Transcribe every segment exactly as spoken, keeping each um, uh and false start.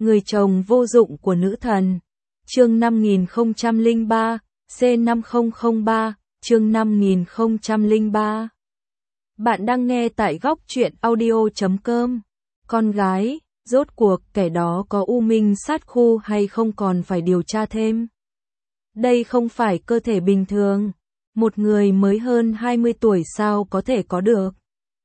Người chồng vô dụng của nữ thần. Chương năm nghìn không trăm lẻ ba, C năm không không ba, chương năm nghìn không trăm lẻ ba. Bạn đang nghe tại góc truyện audio chấm com. Con gái, rốt cuộc kẻ đó có u minh sát khu hay không còn phải điều tra thêm. Đây không phải cơ thể bình thường. Một người mới hơn hai mươi tuổi sao có thể có được.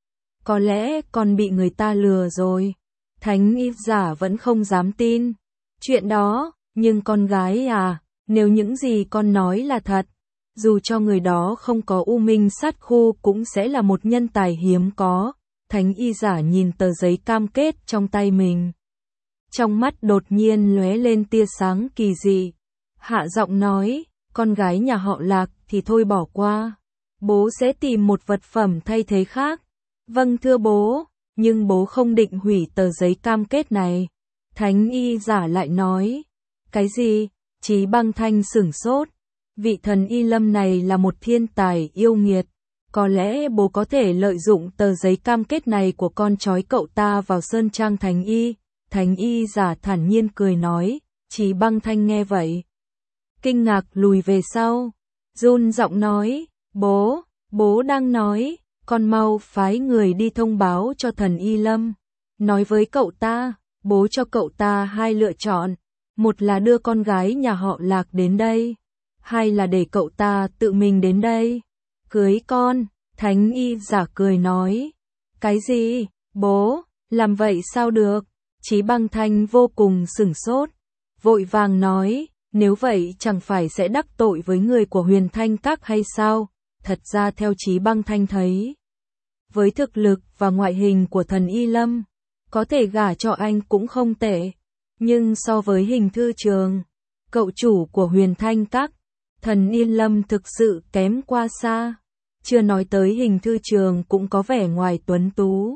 Có lẽ con bị người ta lừa rồi. Thánh y giả vẫn không dám tin chuyện đó, nhưng con gái à, nếu những gì con nói là thật, dù cho người đó không có u minh sát khu cũng sẽ là một nhân tài hiếm có. Thánh y giả nhìn tờ giấy cam kết trong tay mình. Trong mắt đột nhiên lóe lên tia sáng kỳ dị. Hạ giọng nói, con gái nhà họ Lạc thì thôi bỏ qua. Bố sẽ tìm một vật phẩm thay thế khác. Vâng thưa bố, nhưng bố không định hủy tờ giấy cam kết này. Thánh y giả lại nói, cái gì? Chí Băng Thanh sửng sốt. Vị thần y lâm này là một thiên tài yêu nghiệt. Có lẽ bố có thể lợi dụng tờ giấy cam kết này của con trói cậu ta vào sơn trang thánh y. Thánh y giả thản nhiên cười nói. Chí Băng Thanh nghe vậy, kinh ngạc lùi về sau, run giọng nói, bố, bố đang nói, con mau phái người đi thông báo cho thần y lâm. Nói với cậu ta, bố cho cậu ta hai lựa chọn, một là đưa con gái nhà họ Lạc đến đây, hai là để cậu ta tự mình đến đây, cưới con. Thánh y giả cười nói, cái gì, bố, làm vậy sao được? Chí Băng Thanh vô cùng sửng sốt, vội vàng nói, nếu vậy chẳng phải sẽ đắc tội với người của Huyền Thanh Các hay sao? Thật ra theo Chí Băng Thanh thấy, với thực lực và ngoại hình của thần y lâm, có thể gả cho anh cũng không tệ. Nhưng so với Hình Thư Trường, cậu chủ của Huyền Thanh Các, thần y lâm thực sự kém qua xa. Chưa nói tới Hình Thư Trường cũng có vẻ ngoài tuấn tú.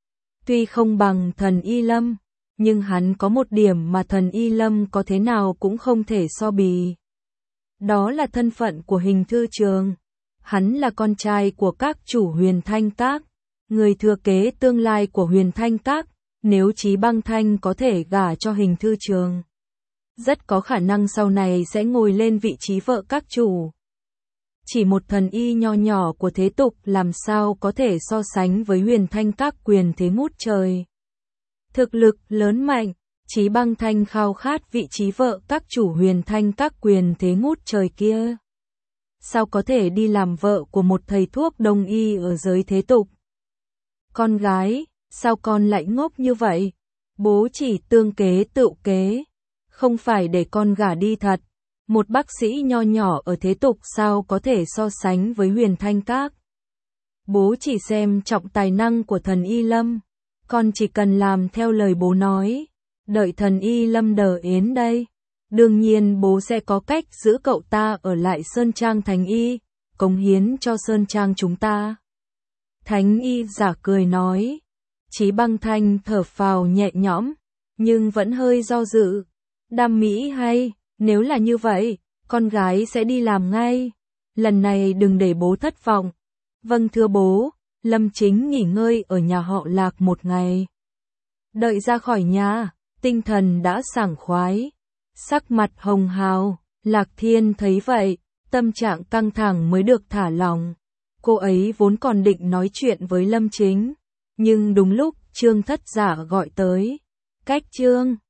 Tuy không bằng thần y lâm, nhưng hắn có một điểm mà thần y lâm có thế nào cũng không thể so bì. Đó là thân phận của Hình Thư Trường. Hắn là con trai của các chủ Huyền Thanh Các, người thừa kế tương lai của Huyền Thanh Các. Nếu Chí Băng Thanh có thể gả cho Hình Thư Trường, rất có khả năng sau này sẽ ngồi lên vị trí vợ các chủ. Chỉ một thần y nho nhỏ của thế tục làm sao có thể so sánh với Huyền Thanh Các quyền thế ngút trời. Thực lực lớn mạnh, Chí Băng Thanh khao khát vị trí vợ các chủ Huyền Thanh Các quyền thế ngút trời kia. Sao có thể đi làm vợ của một thầy thuốc đông y ở giới thế tục? Con gái, sao con lại ngốc như vậy? Bố chỉ tương kế tựu kế, không phải để con gả đi thật. Một bác sĩ nho nhỏ ở thế tục sao có thể so sánh với Huyền Thanh Các? Bố chỉ xem trọng tài năng của thần y lâm. Con chỉ cần làm theo lời bố nói, đợi thần y lâm đờ đến đây. Đương nhiên bố sẽ có cách giữ cậu ta ở lại sơn trang thánh y, cống hiến cho sơn trang chúng ta. Thánh y giả cười nói. Chí Băng Thanh thở phào nhẹ nhõm, nhưng vẫn hơi do dự. Đam mỹ hay, nếu là như vậy, con gái sẽ đi làm ngay. Lần này đừng để bố thất vọng. Vâng thưa bố. Lâm Chính nghỉ ngơi ở nhà họ Lạc một ngày. Đợi ra khỏi nhà, tinh thần đã sảng khoái, sắc mặt hồng hào. Lạc Thiên thấy vậy, tâm trạng căng thẳng mới được thả lỏng. Cô ấy vốn còn định nói chuyện với Lâm Chính, nhưng đúng lúc Trương Thất Giả gọi tới. Cách Trương